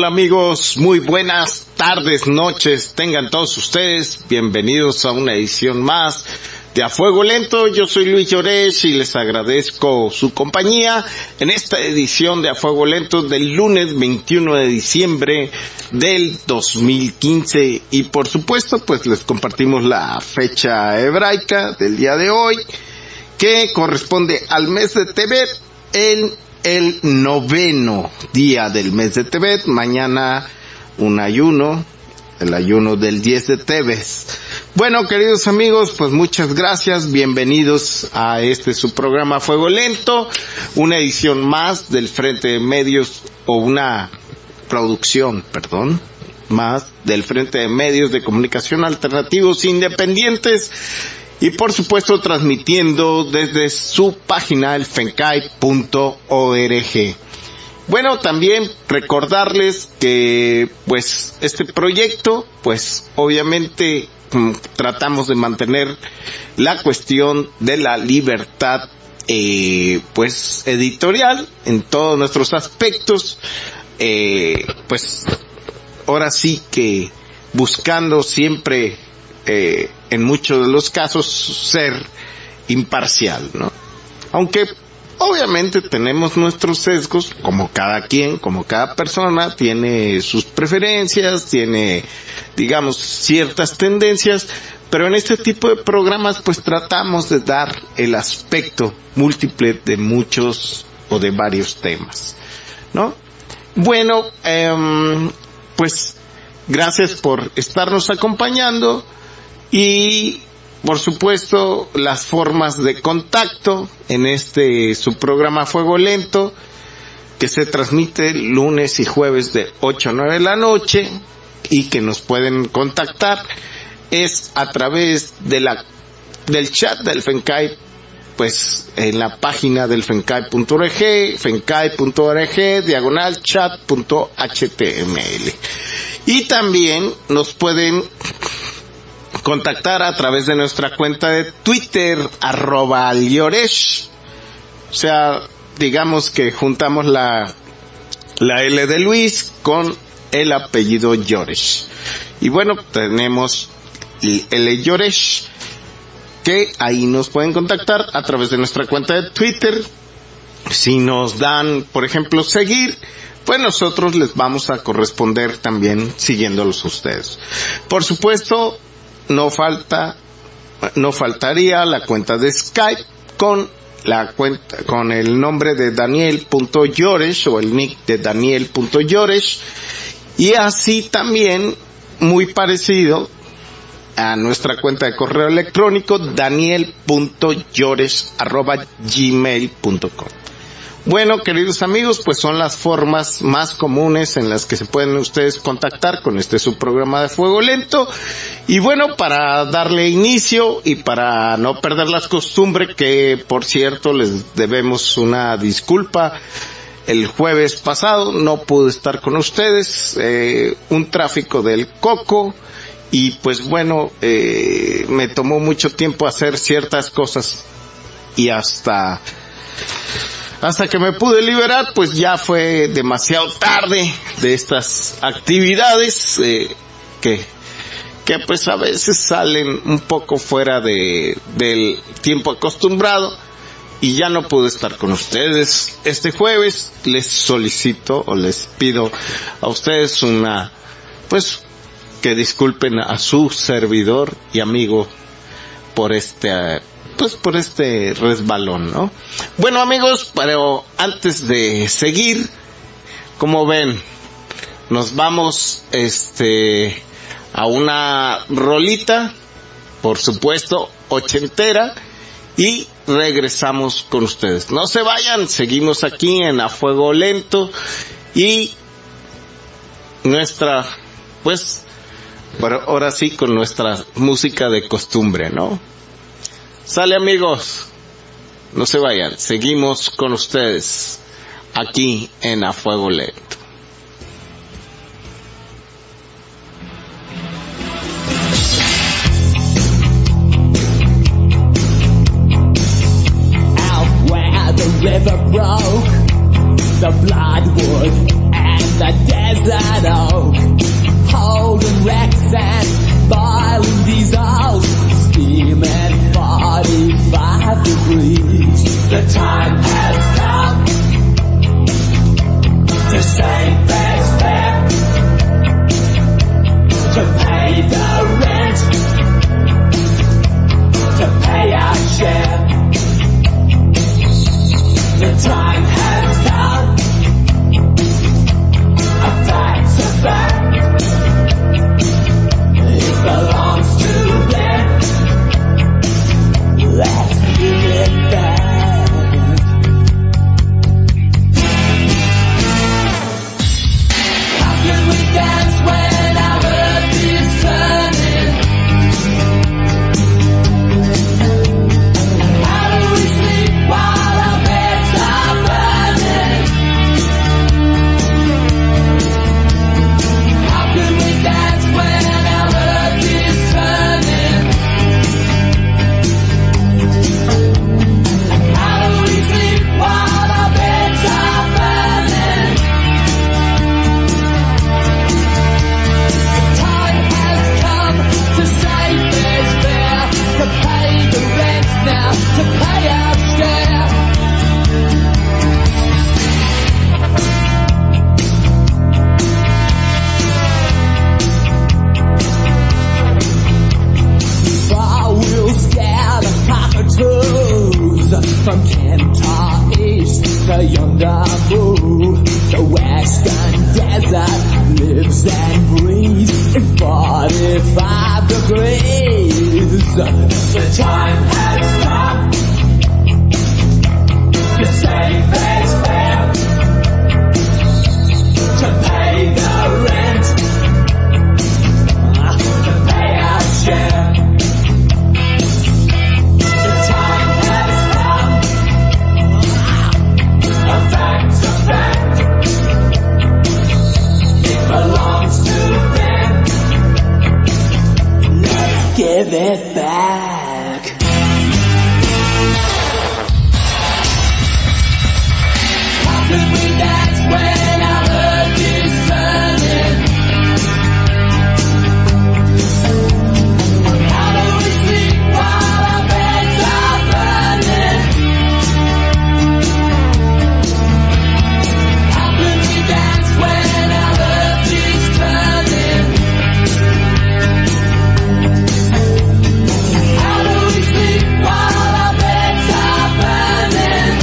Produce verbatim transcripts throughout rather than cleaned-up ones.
Hola amigos, muy buenas tardes, noches, tengan todos ustedes bienvenidos a una edición más de A Fuego Lento. Yo soy Luis Llorés y les agradezco su compañía en esta edición de A Fuego Lento del lunes veintiuno de diciembre del dos mil quince, y por supuesto pues les compartimos la fecha hebraica del día de hoy, que corresponde al mes de Tebet, en el noveno día del mes de Tebet. Mañana un ayuno, el ayuno del diez de Tebet. Bueno, queridos amigos, pues muchas gracias, bienvenidos a este su programa Fuego Lento, una edición más del Frente de Medios, o una producción, perdón, más del Frente de Medios de Comunicación Alternativos Independientes, y por supuesto transmitiendo desde su página el fencai punto org. Bueno, también recordarles que pues este proyecto, pues obviamente tratamos de mantener la cuestión de la libertad eh, pues editorial en todos nuestros aspectos, eh, pues ahora sí que buscando siempre eh, en muchos de los casos ser imparcial, ¿no? Aunque obviamente tenemos nuestros sesgos, como cada quien, como cada persona tiene sus preferencias, tiene, digamos, ciertas tendencias, pero en este tipo de programas pues tratamos de dar el aspecto múltiple de muchos o de varios temas, ¿no? Bueno, eh, pues gracias por estarnos acompañando, y por supuesto las formas de contacto en este su programa Fuego Lento, que se transmite lunes y jueves de ocho a nueve de la noche, y que nos pueden contactar es a través de la del chat del Fencai, pues en la página del fencai punto org, fencai punto org, diagonal chat punto html. Y también nos pueden contactar a través de nuestra cuenta de Twitter, arroba Lloresh. O sea, digamos que juntamos la la L de Luis con el apellido Lloresh. Y bueno, tenemos el Lloresh, que ahí nos pueden contactar a través de nuestra cuenta de Twitter. Si nos dan, por ejemplo, seguir, pues nosotros les vamos a corresponder también siguiéndolos a ustedes. Por supuesto, no falta, no faltaría la cuenta de Skype con la cuenta, con el nombre de Daniel punto Lloresh, o el nick de Daniel punto Lloresh, y así también muy parecido a nuestra cuenta de correo electrónico, daniel punto lloresh arroba gmail punto com. Bueno, queridos amigos, pues son las formas más comunes en las que se pueden ustedes contactar con este su programa de Fuego Lento. Y bueno, para darle inicio y para no perder las costumbres, que por cierto les debemos una disculpa, el jueves pasado no pude estar con ustedes, eh, un tráfico del coco, y pues bueno, eh, me tomó mucho tiempo hacer ciertas cosas, y hasta hasta que me pude liberar pues ya fue demasiado tarde de estas actividades eh, que que pues a veces salen un poco fuera de del tiempo acostumbrado, y ya no pude estar con ustedes este jueves. Les solicito o les pido a ustedes una, pues, que disculpen a su servidor y amigo por este, pues por este resbalón, ¿no? Bueno amigos, pero antes de seguir, como ven, nos vamos, este, a una rolita, por supuesto, ochentera, y regresamos con ustedes. No se vayan, seguimos aquí en A Fuego Lento, y nuestra, pues, pero ahora sí con nuestra música de costumbre, ¿no? Sale amigos, no se vayan, seguimos con ustedes aquí en A Fuego Lento. River broke, the bloodwood and the desert red oak, holding wrecks and boiling diesels, steaming forty-five degrees. The time has come to save this fare, to pay the rent, to pay our share. The time has come, a fact's a fact, it belongs to them, let's give it back. How can we dance when our earth is turning? How do we sleep while our beds are burning? How can we dance when our earth is turning? How do we sleep while our beds are burning? The time has come to save this fare, to pay the rent now, to pay our share. For we'll scare the cockatoos from Kentar East to yonder Boo. The western desert lives and breathes in forty-five degrees. The time has come to save this fare, to pay the rent, to pay our share. The time has come, a fact's a fact, it belongs to them, let's give it back. How can we dance when our earth is turning? How do we sleep while our beds are burning? How can we dance when our earth is turning? How do we sleep while our beds are burning?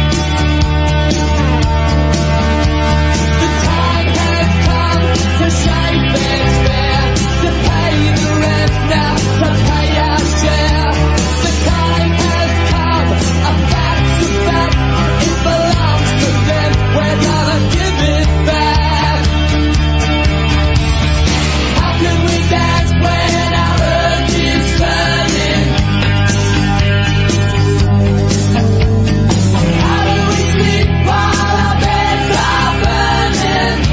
The time has come to save this fare, to pay the rent now, to pay our share. The time has come, a fact's a fact, it belongs to them, we're gonna give it back. How can we dance when our earth is turning? How do we sleep while our beds are burning?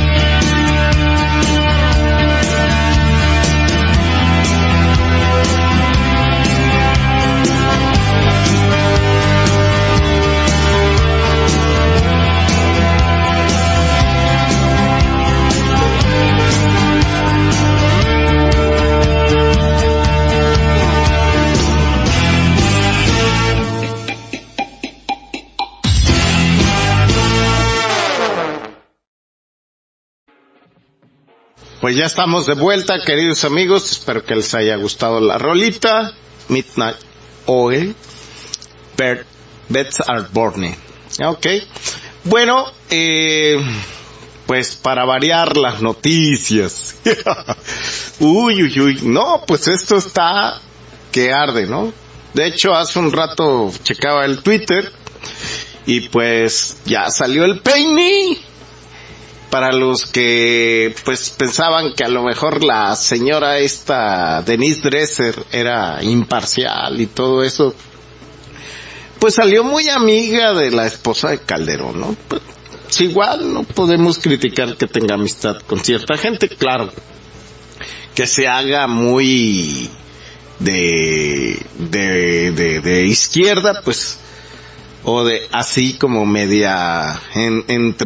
Pues ya estamos de vuelta, queridos amigos. Espero que les haya gustado la rolita. Midnight Oil, Bird, Beds Are Burning. Ok. Bueno, eh, pues para variar las noticias. uy, uy, uy. No, pues esto está que arde, ¿no? De hecho, hace un rato checaba el Twitter y pues ya salió el peine. Para los que pues pensaban que a lo mejor la señora esta Denise Dresser era imparcial y todo eso, pues salió muy amiga de la esposa de Calderón, ¿no? Pues igual no podemos criticar que tenga amistad con cierta gente, claro, que se haga muy de de de, de izquierda, pues o de así como media en,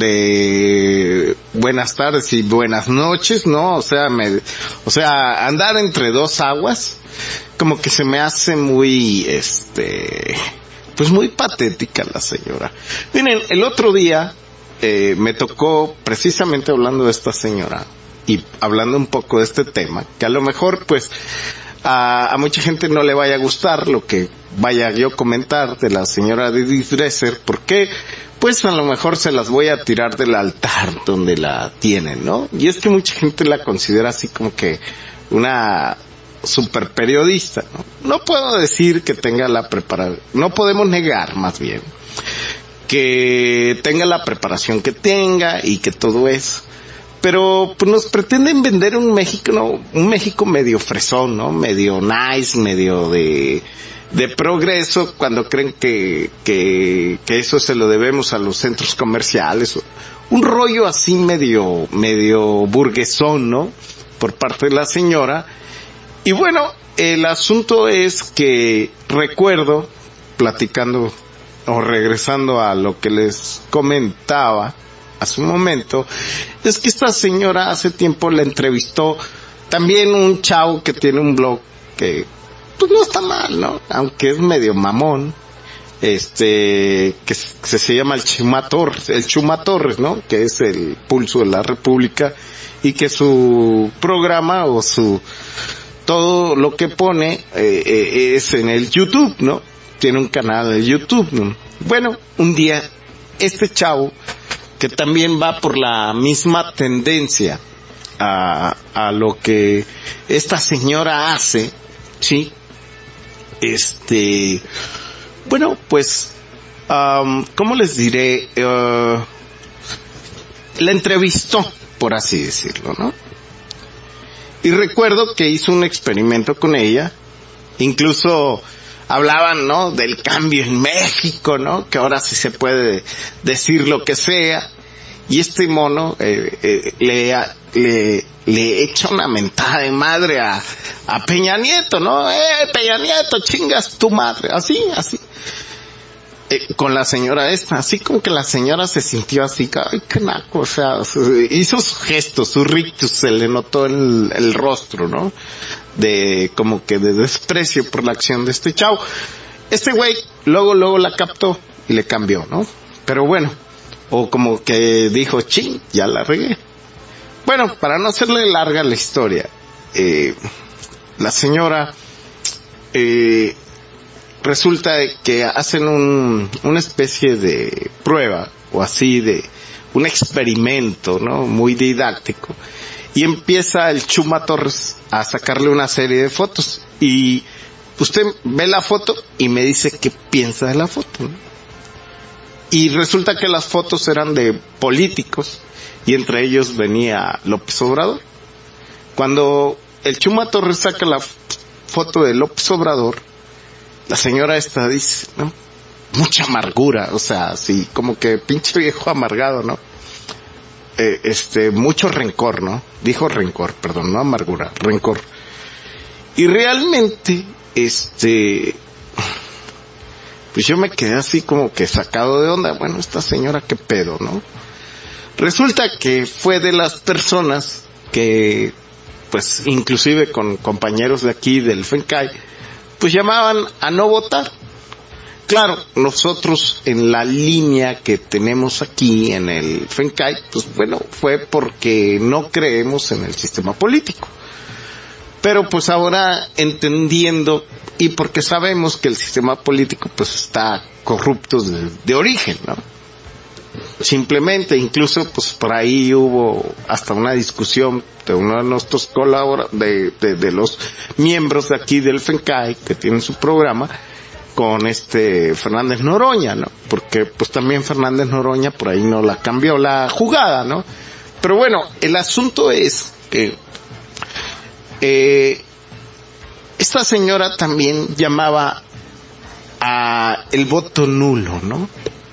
entre buenas tardes y buenas noches, ¿no? O sea, me, o sea, andar entre dos aguas, como que se me hace muy, este, pues muy patética la señora. Miren, el otro día, eh, me tocó, precisamente hablando de esta señora, y hablando un poco de este tema, que a lo mejor, pues, a, a mucha gente no le vaya a gustar lo que vaya yo a comentar de la señora Edith Dresser, porque, pues, a lo mejor se las voy a tirar del altar donde la tienen, ¿no? Y es que mucha gente la considera así como que una super periodista, ¿no? No puedo decir que tenga la preparación, no podemos negar, más bien, que tenga la preparación que tenga y que todo eso. Pero pues nos pretenden vender un México, ¿no? Un México medio fresón, ¿no? Medio nice, medio de, de progreso, cuando creen que, que, que eso se lo debemos a los centros comerciales. Un rollo así medio, medio burguesón, ¿no? Por parte de la señora. Y bueno, el asunto es que recuerdo, platicando o regresando a lo que les comentaba hace un momento, es que esta señora hace tiempo la entrevistó también un chavo que tiene un blog que pues no está mal, ¿no? Aunque es medio mamón, este, que se, se llama el Chuma Torres, el Chuma Torres, ¿no? Que es el Pulso de la República, y que su programa o su todo lo que pone eh, eh, es en el YouTube, ¿no? Tiene un canal de YouTube, ¿no? Bueno, un día este chavo, que también va por la misma tendencia a, a lo que esta señora hace, ¿sí? Este, bueno, pues, um, ¿cómo les diré? Uh, la entrevistó, por así decirlo, ¿no? Y recuerdo que hizo un experimento con ella, incluso hablaban, ¿no? Del cambio en México, ¿no? Que ahora sí se puede decir lo que sea. Y este mono eh, eh, le, le le echa una mentada de madre a, a Peña Nieto, ¿no? Eh, Peña Nieto, chingas tu madre. Así, así. Eh, con la señora esta, así como que la señora se sintió así, ay, qué naco, o sea, hizo sus gestos, su rictus, se le notó el, el rostro, ¿no? De, como que de desprecio por la acción de este chavo. Este güey, luego, luego la captó y le cambió, ¿no? Pero bueno, o como que dijo, ching, ya la regué. Bueno, para no hacerle larga la historia, eh, la señora, eh, resulta que hacen un, una especie de prueba, o así de, un experimento, ¿no? Muy didáctico. Y empieza el Chuma Torres a sacarle una serie de fotos. Y usted ve la foto y me dice qué piensa de la foto, ¿no? Y resulta que las fotos eran de políticos, y entre ellos venía López Obrador. Cuando el Chuma Torres saca la foto de López Obrador, la señora esta dice, ¿no? Mucha amargura, o sea, así, como que pinche viejo amargado, ¿no? Eh, este, mucho rencor, ¿no? Dijo rencor, perdón, no amargura, rencor. Y realmente, este, pues yo me quedé así como que sacado de onda. Bueno, esta señora, qué pedo, ¿no? Resulta que fue de las personas que, pues, inclusive con compañeros de aquí del FENCAI, pues llamaban a no votar. Claro, nosotros en la línea que tenemos aquí en el FENCAI, pues bueno, fue porque no creemos en el sistema político. Pero pues ahora entendiendo, y porque sabemos que el sistema político pues está corrupto de, de origen, ¿no? Simplemente, incluso pues por ahí hubo hasta una discusión de uno de nuestros colaboradores, de, de, de los miembros de aquí del FENCAI, que tienen su programa, con este Fernández Noroña, ¿no? Porque pues también Fernández Noroña por ahí no la cambió la jugada, ¿no? Pero bueno, el asunto es que eh, esta señora también llamaba a el voto nulo, ¿no?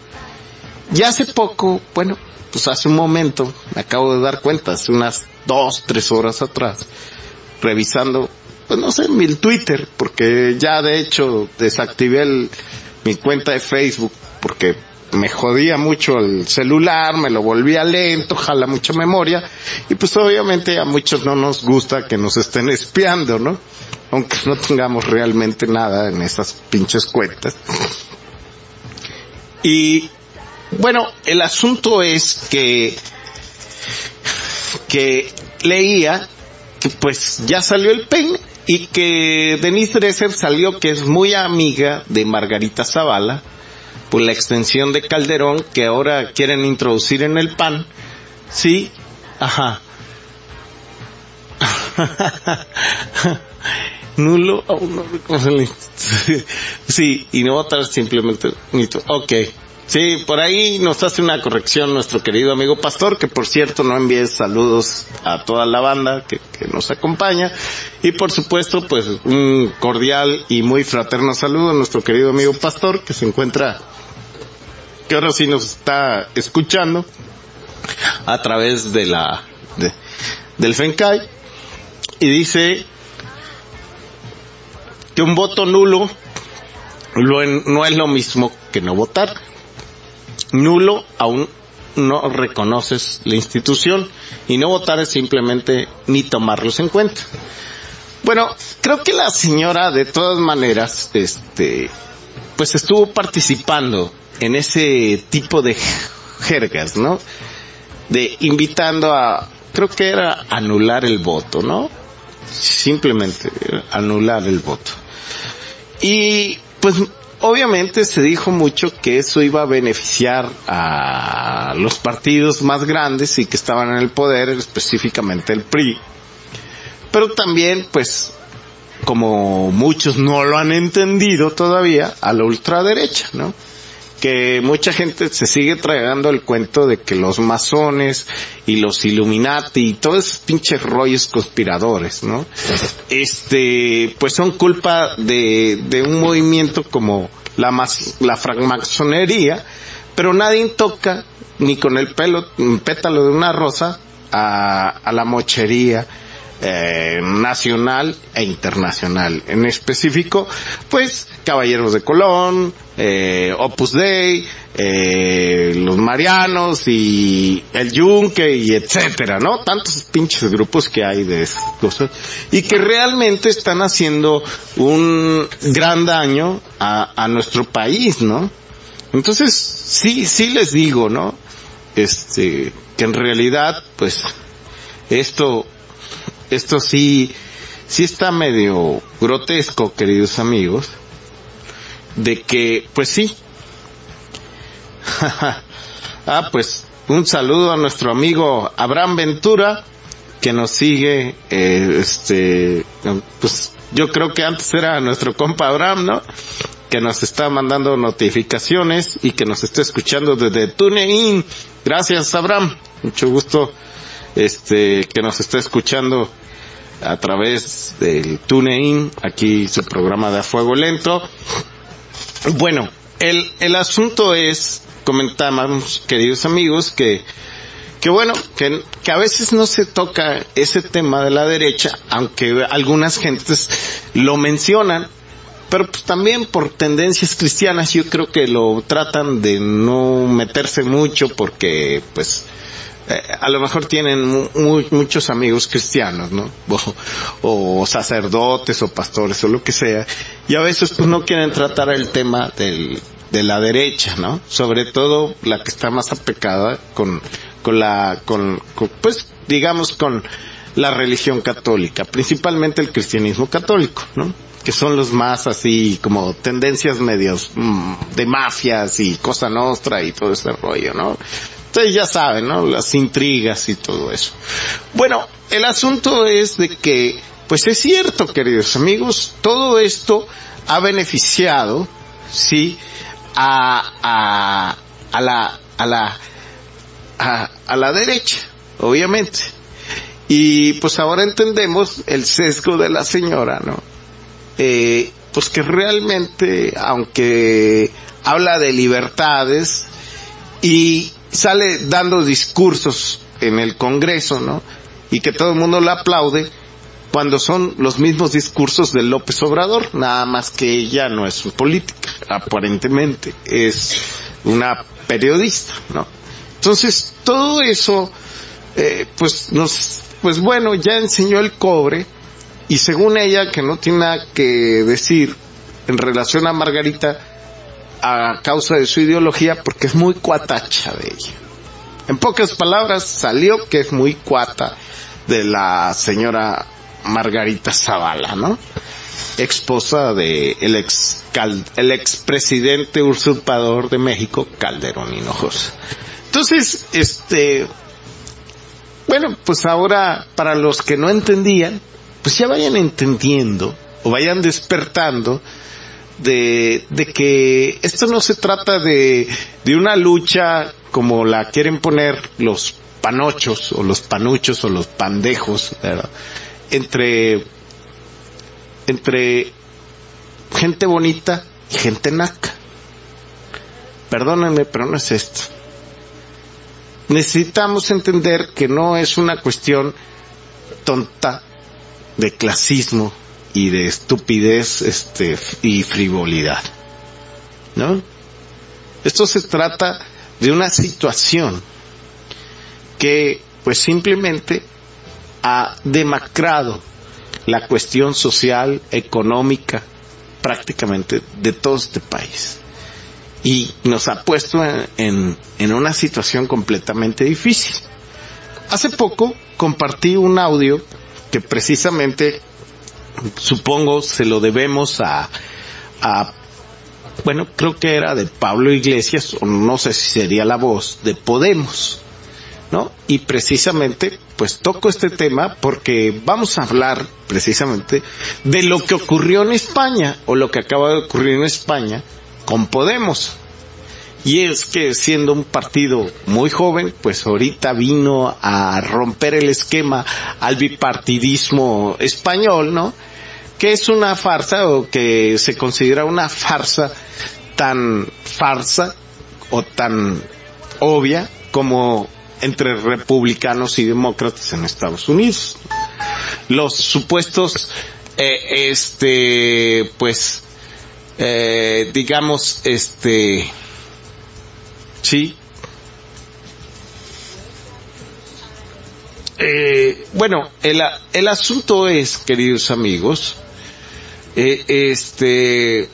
Y hace poco, bueno, pues hace un momento, me acabo de dar cuenta, hace unas dos, tres horas atrás, revisando, pues no sé, mi Twitter, porque ya de hecho desactivé el, mi cuenta de Facebook porque me jodía mucho el celular, me lo volvía lento, jala mucha memoria, y pues obviamente a muchos no nos gusta que nos estén espiando, ¿no? Aunque no tengamos realmente nada en esas pinches cuentas. Y bueno, el asunto es que que leía que pues ya salió el peine y que Denise Dresser salió, que es muy amiga de Margarita Zavala, por la extensión de Calderón, que ahora quieren introducir en el P A N. Sí, ajá. Nulo aún no reconoce el instituto. Sí, y no votar simplemente. Ok. Sí, por ahí nos hace una corrección nuestro querido amigo Pastor, que por cierto no envíe saludos a toda la banda que, que nos acompaña. Y por supuesto, pues un cordial y muy fraterno saludo a nuestro querido amigo Pastor, que se encuentra, que ahora sí nos está escuchando a través de la de, del FENCAI, y dice que un voto nulo lo en, no es lo mismo que no votar. Nulo aún no reconoces la institución, y no votar es simplemente ni tomarlos en cuenta. Bueno, creo que la señora de todas maneras este pues estuvo participando en ese tipo de jergas, ¿no? De invitando a, creo que era anular el voto, ¿no? Simplemente anular el voto. Y pues obviamente se dijo mucho que eso iba a beneficiar a los partidos más grandes y que estaban en el poder, específicamente el P R I. Pero también, pues, como muchos no lo han entendido todavía, a la ultraderecha, ¿no? Que mucha gente se sigue tragando el cuento de que los masones y los Illuminati y todos esos pinches rollos conspiradores, ¿no? Este, pues son culpa de, de un movimiento como la mas, la francmasonería, pero nadie toca, ni con el pelo, pétalo de una rosa, a, a la mochería Eh, nacional e internacional. En específico, pues, Caballeros de Colón, eh, Opus Dei, eh, los Marianos y el Yunque y etcétera, ¿no? Tantos pinches grupos que hay de esas cosas y que realmente están haciendo un gran daño a, a nuestro país, ¿no? Entonces, sí, sí les digo, ¿no? Este, que en realidad, pues, esto Esto sí, sí está medio grotesco, queridos amigos, de que, pues sí. Ah, pues, un saludo a nuestro amigo Abraham Ventura, que nos sigue, eh, este, pues, yo creo que antes era nuestro compa Abraham, ¿no? Que nos está mandando notificaciones y que nos está escuchando desde TuneIn. Gracias, Abraham. Mucho gusto, este, que nos está escuchando a través del TuneIn, aquí su programa de A Fuego Lento. Bueno, el, el asunto es, comentamos, queridos amigos, que, que bueno, que, que a veces no se toca ese tema de la derecha, aunque algunas gentes lo mencionan, pero pues también por tendencias cristianas yo creo que lo tratan de no meterse mucho porque, pues, Eh, a lo mejor tienen muy, muchos amigos cristianos, ¿no? O, o sacerdotes o pastores o lo que sea, y a veces pues no quieren tratar el tema del, de la derecha, ¿no? Sobre todo la que está más apecada con, con la, con, con, pues, digamos con la religión católica, principalmente el cristianismo católico, ¿no? Que son los más así como tendencias medios mmm, de mafias y Cosa Nostra y todo ese rollo, ¿no? Ustedes ya saben, ¿no? Las intrigas y todo eso. Bueno, el asunto es de que, pues es cierto, queridos amigos, todo esto ha beneficiado, sí, a, a, a la, a la, a, a la derecha, obviamente. Y pues ahora entendemos el sesgo de la señora, ¿no? Eh, pues que realmente, aunque habla de libertades y sale dando discursos en el Congreso, ¿no? Y que todo el mundo le aplaude, cuando son los mismos discursos de López Obrador, nada más que ella no es política, aparentemente, es una periodista, ¿no? Entonces, todo eso, eh, pues nos, pues bueno, ya enseñó el cobre, y según ella, que no tiene nada que decir en relación a Margarita, a causa de su ideología, porque es muy cuatacha de ella. En pocas palabras, salió que es muy cuata de la señora Margarita Zavala, ¿no? Esposa de el ex cal, el expresidente usurpador de México, Calderón Hinojosa. Entonces, este, bueno, pues ahora, para los que no entendían, pues ya vayan entendiendo, o vayan despertando, de, de que esto no se trata de, de una lucha como la quieren poner los panochos, o los panuchos, o los pandejos, ¿verdad? Entre, entre gente bonita y gente naca. Perdónenme, pero no es esto. Necesitamos entender que no es una cuestión tonta de clasismo y de estupidez, este, y frivolidad, ¿no? Esto se trata de una situación que, pues, simplemente ha demacrado la cuestión social, económica, prácticamente de todo este país, y nos ha puesto en, en, en una situación completamente difícil. Hace poco compartí un audio que precisamente, supongo, se lo debemos a, a, bueno, creo que era de Pablo Iglesias, o no sé si sería la voz de Podemos, ¿no? Y precisamente, pues toco este tema porque vamos a hablar precisamente de lo que ocurrió en España, o lo que acaba de ocurrir en España con Podemos. Y es que, siendo un partido muy joven, pues ahorita vino a romper el esquema al bipartidismo español, ¿no? Que es una farsa, o que se considera una farsa tan farsa o tan obvia como entre republicanos y demócratas en Estados Unidos. Los supuestos, eh, este, pues, eh, digamos, este, sí, eh, bueno, el, el asunto es, queridos amigos, eh, este,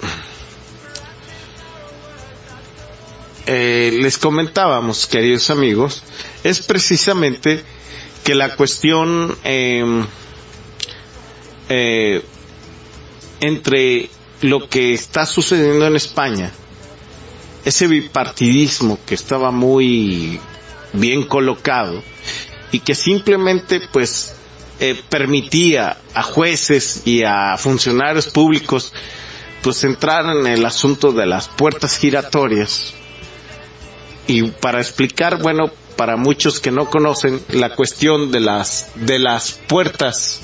eh, les comentábamos, queridos amigos, es precisamente que la cuestión eh, eh, entre lo que está sucediendo en España, ese bipartidismo que estaba muy bien colocado y que simplemente pues eh, permitía a jueces y a funcionarios públicos pues entrar en el asunto de las puertas giratorias. Y para explicar, bueno, para muchos que no conocen la cuestión de las de las puertas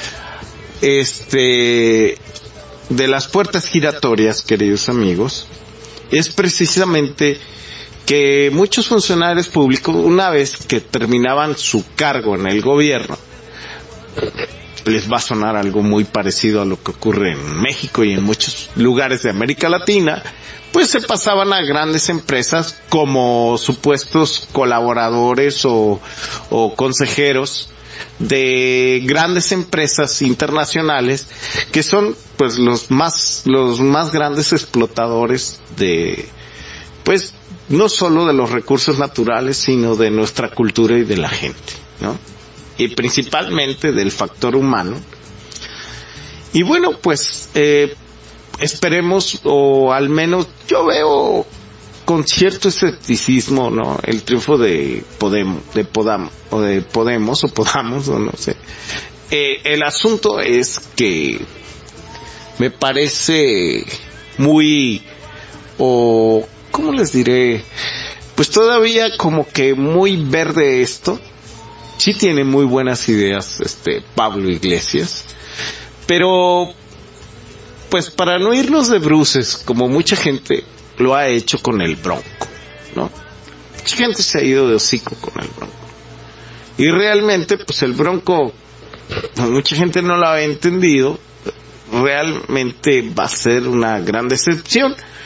este de las puertas giratorias, queridos amigos, es precisamente que muchos funcionarios públicos, una vez que terminaban su cargo en el gobierno, les va a sonar algo muy parecido a lo que ocurre en México y en muchos lugares de América Latina, pues se pasaban a grandes empresas como supuestos colaboradores o, o consejeros de grandes empresas internacionales que son pues los más los más grandes explotadores de, pues, no solo de los recursos naturales, sino de nuestra cultura y de la gente, ¿no? Y principalmente del factor humano. Y bueno, pues eh, esperemos, o al menos yo veo con cierto escepticismo, ¿no?, el triunfo de Podemos, de Podam, o de Podemos, o Podamos, o no sé. Eh, el asunto es que me parece muy, o, ¿cómo les diré? Pues todavía como que muy verde esto. Sí tiene muy buenas ideas, este, Pablo Iglesias, pero, pues para no irnos de bruces, como mucha gente lo ha hecho con el Bronco, ¿no? Mucha gente se ha ido de hocico con el Bronco. Y realmente, pues el Bronco, pues mucha gente no lo ha entendido, realmente va a ser una gran decepción.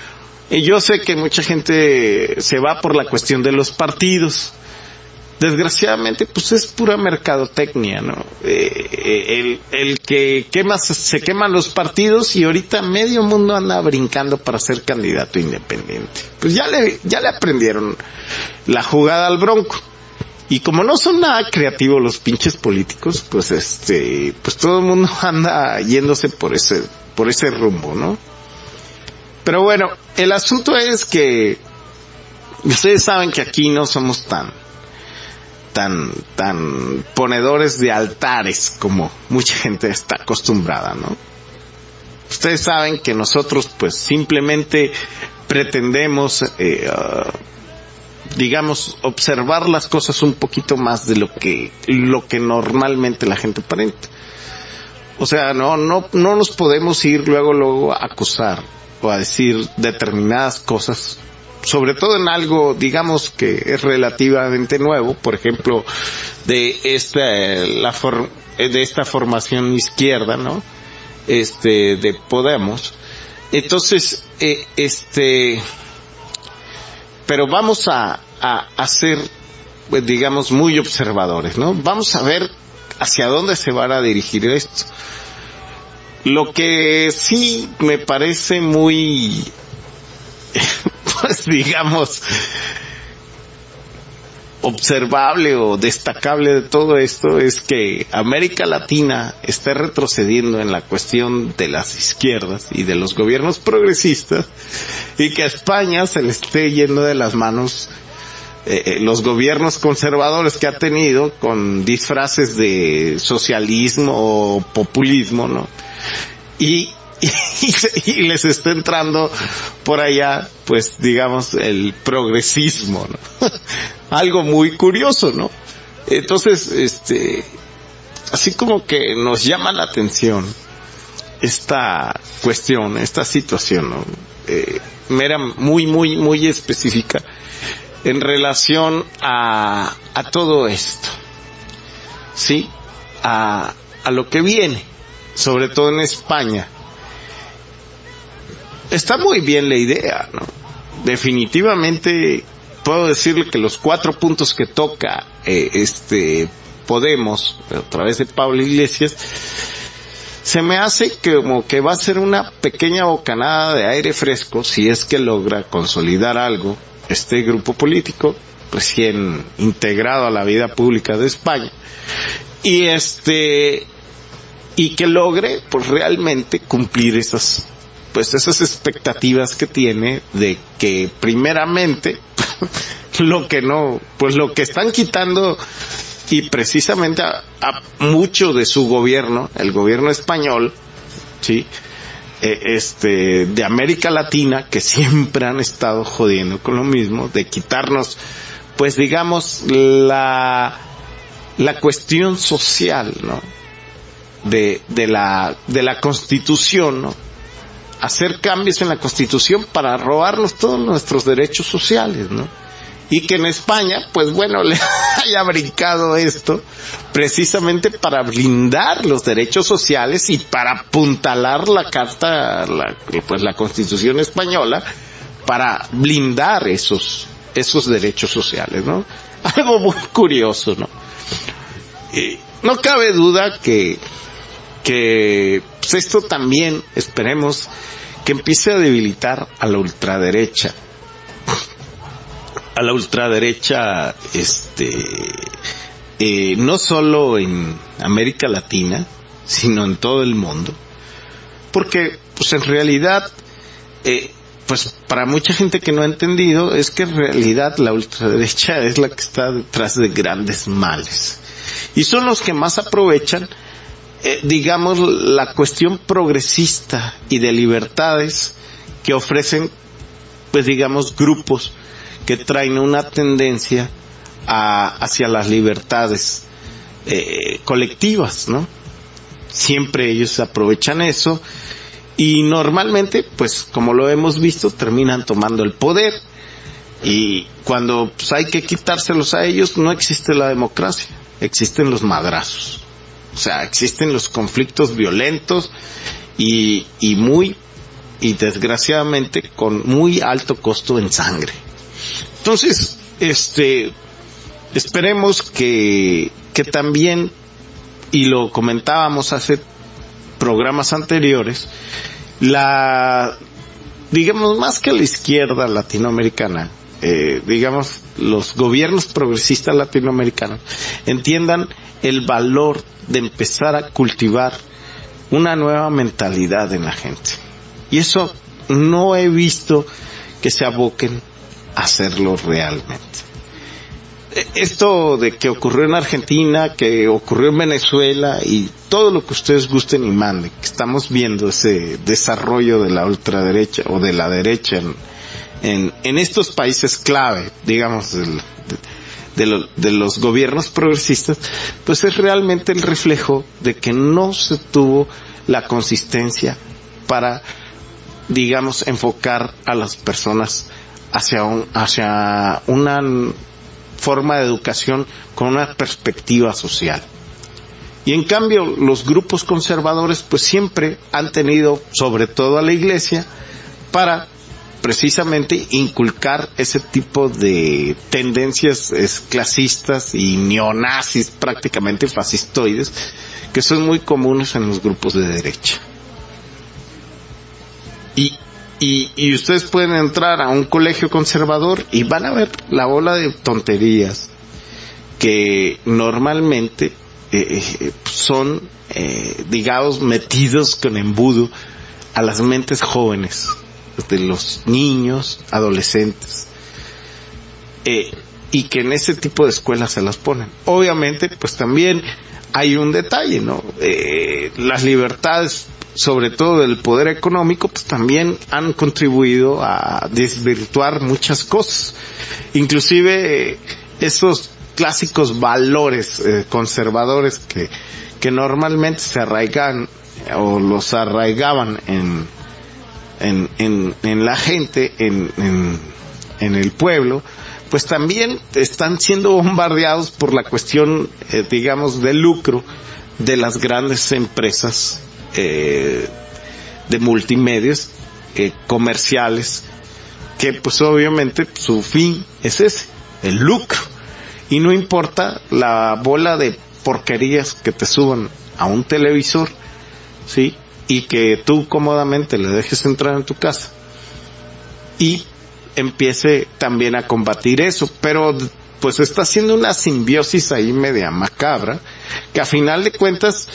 Y yo sé que mucha gente se va por la cuestión de los partidos. Desgraciadamente, pues es pura mercadotecnia, ¿no? Eh, el, el que quema, se queman los partidos y ahorita medio mundo anda brincando para ser candidato independiente. Pues ya le, ya le aprendieron la jugada al Bronco. Y como no son nada creativos los pinches políticos, pues este, pues todo el mundo anda yéndose por ese, por ese rumbo, ¿no? Pero bueno, el asunto es que ustedes saben que aquí no somos tan, tan, tan ponedores de altares como mucha gente está acostumbrada, ¿no? Ustedes saben que nosotros pues simplemente pretendemos, eh, uh, digamos, observar las cosas un poquito más de lo que, lo que normalmente la gente aparenta. O sea, no, no, no nos podemos ir luego, luego a acusar o a decir determinadas cosas, sobre todo en algo, digamos, que es relativamente nuevo, por ejemplo, de esta, la for, de esta formación izquierda, ¿no? Este, de Podemos. Entonces, eh, este, pero vamos a, a, a ser, pues, digamos, muy observadores, ¿no? Vamos a ver hacia dónde se va a dirigir esto. Lo que sí me parece muy, pues digamos, observable o destacable de todo esto es que América Latina está retrocediendo en la cuestión de las izquierdas y de los gobiernos progresistas, y que a España se le esté yendo de las manos eh, los gobiernos conservadores que ha tenido con disfraces de socialismo o populismo, ¿no? Y Y, y les está entrando por allá, pues digamos, el progresismo, ¿no? Algo muy curioso, ¿no? Entonces, este, así como que nos llama la atención esta cuestión, esta situación, ¿no? Eh, era muy, muy, muy específica en relación a, a todo esto, ¿sí? A, a lo que viene, sobre todo en España. Está muy bien la idea, ¿no? Definitivamente puedo decirle que los cuatro puntos que toca eh, este Podemos a través de Pablo Iglesias, se me hace que como que va a ser una pequeña bocanada de aire fresco si es que logra consolidar algo este grupo político recién integrado a la vida pública de España, y este y que logre pues realmente cumplir esas pues esas expectativas que tiene de que primeramente lo que no, pues lo que están quitando y precisamente a, a mucho de su gobierno, el gobierno español, sí, eh, este, de América Latina, que siempre han estado jodiendo con lo mismo, de quitarnos, pues digamos, la, la cuestión social, ¿no? De, de la, de la Constitución, ¿no? Hacer cambios en la Constitución para robarnos todos nuestros derechos sociales, ¿no? Y que en España, pues bueno, le haya brincado esto precisamente para blindar los derechos sociales y para apuntalar la carta, la, pues la Constitución española, para blindar esos, esos derechos sociales, ¿no? Algo muy curioso, ¿no? Eh, no cabe duda que, que pues esto también, esperemos, que empiece a debilitar a la ultraderecha, a la ultraderecha, este, eh, no solo en América Latina, sino en todo el mundo, porque, pues en realidad, eh, pues para mucha gente que no ha entendido, es que en realidad la ultraderecha es la que está detrás de grandes males, y son los que más aprovechan, eh, digamos, la cuestión progresista y de libertades que ofrecen, pues digamos, grupos que traen una tendencia a, hacia las libertades eh, colectivas, ¿no? Siempre ellos aprovechan eso y normalmente, pues como lo hemos visto, terminan tomando el poder, y cuando pues, hay que quitárselos a ellos, no existe la democracia, existen los madrazos. O sea, existen los conflictos violentos y, y muy y desgraciadamente con muy alto costo en sangre. Entonces, este, esperemos que, que también, y lo comentábamos hace programas anteriores, la, digamos, más que la izquierda latinoamericana, eh, digamos, los gobiernos progresistas latinoamericanos entiendan el valor de empezar a cultivar una nueva mentalidad en la gente. Y eso no he visto que se aboquen a hacerlo realmente. Esto de que ocurrió en Argentina, que ocurrió en Venezuela y todo lo que ustedes gusten y manden, que estamos viendo ese desarrollo de la ultraderecha o de la derecha en, en, en estos países clave, digamos, del, de, de, lo, de los gobiernos progresistas, pues es realmente el reflejo de que no se tuvo la consistencia para, digamos, enfocar a las personas hacia un, hacia una forma de educación con una perspectiva social. Y en cambio, los grupos conservadores pues siempre han tenido, sobre todo a la iglesia, para precisamente inculcar ese tipo de tendencias es, clasistas y neonazis, prácticamente fascistoides, que son muy comunes en los grupos de derecha. Y Y, y ustedes pueden entrar a un colegio conservador y van a ver la bola de tonterías que normalmente eh, eh, son, eh, digamos, metidos con embudo a las mentes jóvenes de los niños, adolescentes, eh, y que en ese tipo de escuelas se las ponen. Obviamente, pues también hay un detalle, ¿no? Eh, las libertades, sobre todo del poder económico, pues también han contribuido a desvirtuar muchas cosas. Inclusive eh, esos clásicos valores eh, conservadores que, que normalmente se arraigan o los arraigaban en, en, en, en la gente, en, en, en el pueblo, pues también están siendo bombardeados por la cuestión, eh, digamos, de lucro de las grandes empresas Eh, de multimedios eh, comerciales, que pues obviamente su fin es ese, el lucro, y no importa la bola de porquerías que te suban a un televisor, sí, y que tú cómodamente le dejes entrar en tu casa y empiece también a combatir eso. Pero pues está haciendo una simbiosis ahí media macabra, que a final de cuentas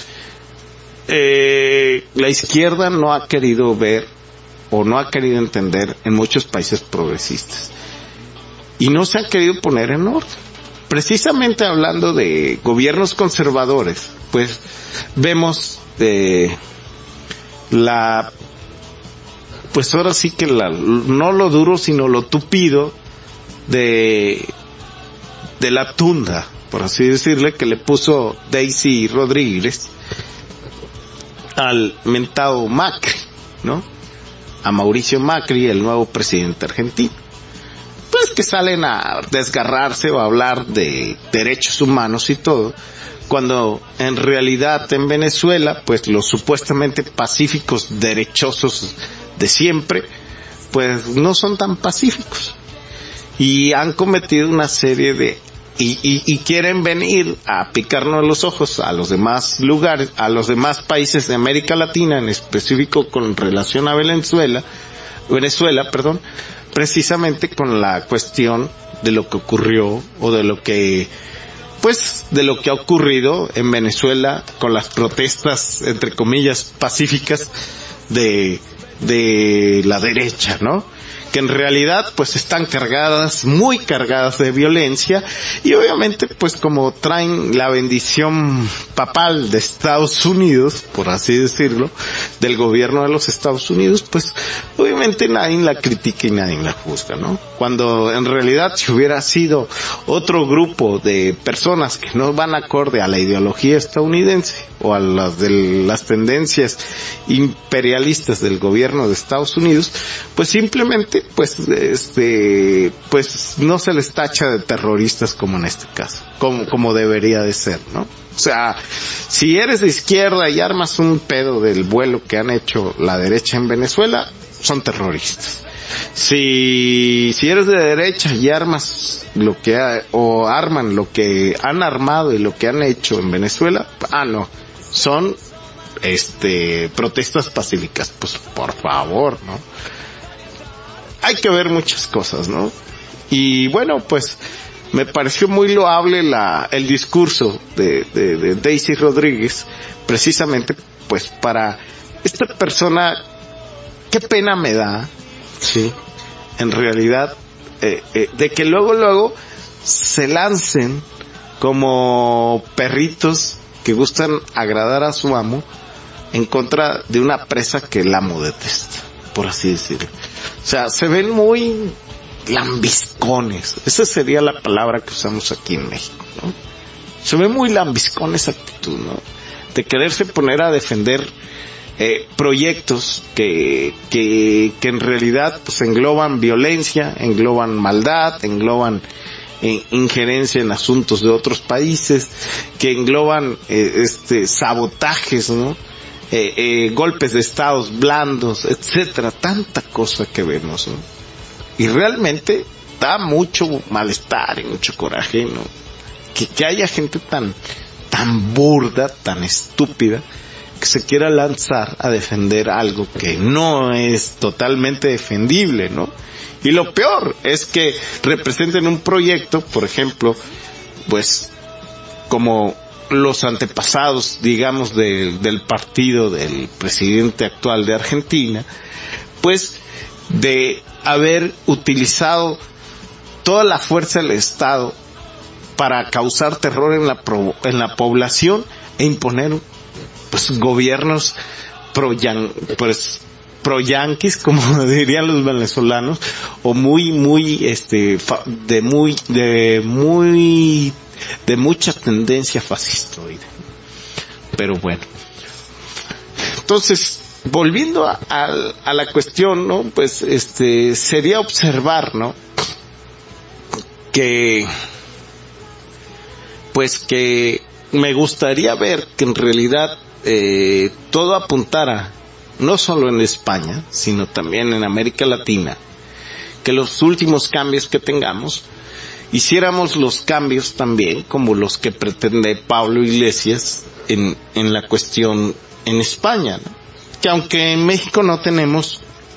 Eh, la izquierda no ha querido ver o no ha querido entender en muchos países progresistas y no se han querido poner en orden. Precisamente hablando de gobiernos conservadores, pues vemos eh, la, pues ahora sí que la, no lo duro sino lo tupido de de la tunda, por así decirle, que le puso Daisy Rodríguez al mentado Macri, ¿no? A Mauricio Macri, el nuevo presidente argentino. Pues que salen a desgarrarse o a hablar de derechos humanos y todo, cuando en realidad en Venezuela, pues los supuestamente pacíficos derechosos de siempre, pues no son tan pacíficos. Y han cometido una serie de Y, y, y quieren venir a picarnos los ojos a los demás lugares, a los demás países de América Latina, en específico con relación a Venezuela, Venezuela, perdón, precisamente con la cuestión de lo que ocurrió o de lo que, pues, de lo que ha ocurrido en Venezuela con las protestas, entre comillas, pacíficas de, de la derecha, ¿no? Que en realidad pues están cargadas, muy cargadas de violencia, y obviamente pues como traen la bendición papal de Estados Unidos, por así decirlo, del gobierno de los Estados Unidos, pues obviamente nadie la critica y nadie la juzga, ¿no? Cuando en realidad si hubiera sido otro grupo de personas que no van acorde a la ideología estadounidense o a las de las tendencias imperialistas del gobierno de Estados Unidos, pues simplemente pues este pues no se les tacha de terroristas como en este caso, como como debería de ser, ¿no? O sea, si eres de izquierda y armas un pedo del vuelo que han hecho la derecha en Venezuela, son terroristas. Si, si eres de derecha y armas lo que ha, o arman lo que han armado y lo que han hecho en Venezuela, ah no, son este protestas pacíficas, pues por favor, ¿no? Hay que ver muchas cosas, ¿no? Y bueno, pues me pareció muy loable la el discurso de, de, de Daisy Rodríguez, precisamente pues para esta persona. Qué pena me da, sí, en realidad, eh, eh, de que luego, luego se lancen como perritos que gustan agradar a su amo en contra de una presa que el amo detesta, por así decirlo. O sea, se ven muy lambiscones, esa sería la palabra que usamos aquí en México, ¿no? Se ve muy lambiscón esa actitud, ¿no? De quererse poner a defender Eh, proyectos que, que, que en realidad pues engloban violencia, engloban maldad, engloban eh, injerencia en asuntos de otros países, que engloban eh, este sabotajes, ¿no? Eh, eh, golpes de estados blandos, etcétera, tanta cosa que vemos, ¿no? Y realmente da mucho malestar y mucho coraje, ¿no? Que, que haya gente tan, tan burda, tan estúpida, que se quiera lanzar a defender algo que no es totalmente defendible, ¿no? Y lo peor es que representen un proyecto, por ejemplo, pues, como los antepasados, digamos, de, del partido del presidente actual de Argentina, pues, de haber utilizado toda la fuerza del Estado para causar terror en la, pro, en la población e imponer pues gobiernos pro yan, pues pro yanquis, como dirían los venezolanos, o muy muy este de muy de muy de mucha tendencia fascistoide. Pero bueno, entonces volviendo a, a, a la cuestión, ¿no? Pues este sería observar, ¿no? Que pues que me gustaría ver que en realidad Eh, todo apuntara, no solo en España, sino también en América Latina, que los últimos cambios que tengamos, hiciéramos los cambios también, como los que pretende Pablo Iglesias en, en la cuestión en España, ¿no? Que aunque en México no tenemos,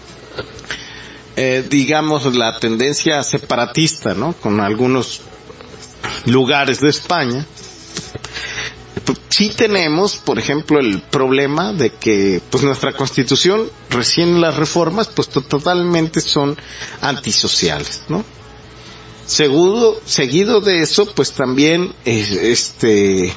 eh, digamos, la tendencia separatista, ¿no? Con algunos lugares de España, sí tenemos, por ejemplo, el problema de que pues nuestra Constitución, recién las reformas, pues totalmente son antisociales, ¿no? Seguido, seguido de eso, pues también este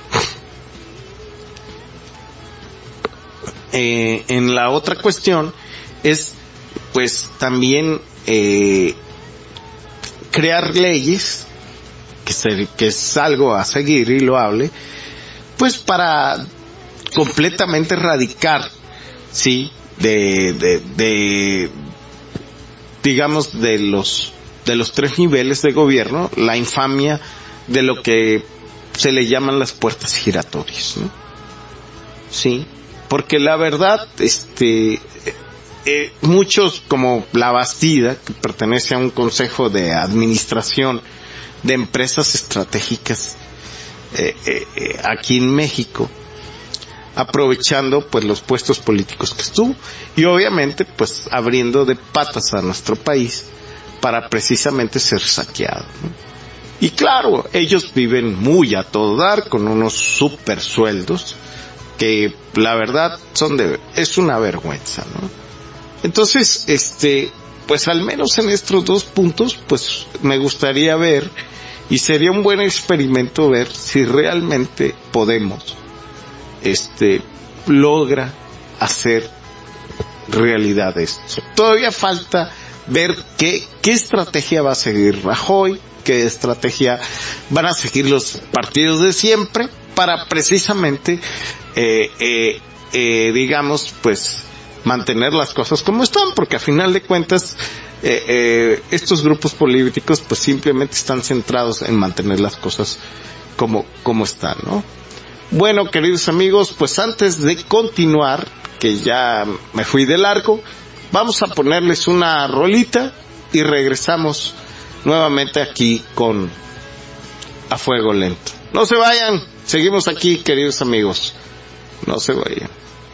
eh, en la otra cuestión es pues también eh, crear leyes que, se, que es algo a seguir y loable, pues para completamente erradicar, sí, de, de, de, digamos, de los, de los tres niveles de gobierno, la infamia de lo que se le llaman las puertas giratorias, ¿no? Sí, porque la verdad, este, eh, muchos, como la Bastida, que pertenece a un consejo de administración de empresas estratégicas, Eh, eh, eh, aquí en México, aprovechando pues los puestos políticos que estuvo y obviamente pues abriendo de patas a nuestro país para precisamente ser saqueado, ¿no? Y claro, ellos viven muy a todo dar con unos super sueldos que la verdad son de, es una vergüenza, ¿no? Entonces, este, pues al menos en estos dos puntos pues me gustaría ver. Y sería un buen experimento ver si realmente podemos, este, logra hacer realidad esto. Todavía falta ver qué, qué estrategia va a seguir Rajoy, qué estrategia van a seguir los partidos de siempre para precisamente, eh, eh, eh, digamos, pues, mantener las cosas como están, porque a final de cuentas, Eh, eh, estos grupos políticos pues simplemente están centrados en mantener las cosas como, como están, ¿no? Bueno, queridos amigos, pues antes de continuar, que ya me fui de largo, vamos a ponerles una rolita y regresamos nuevamente aquí con A Fuego Lento. No se vayan, seguimos aquí, queridos amigos, no se vayan.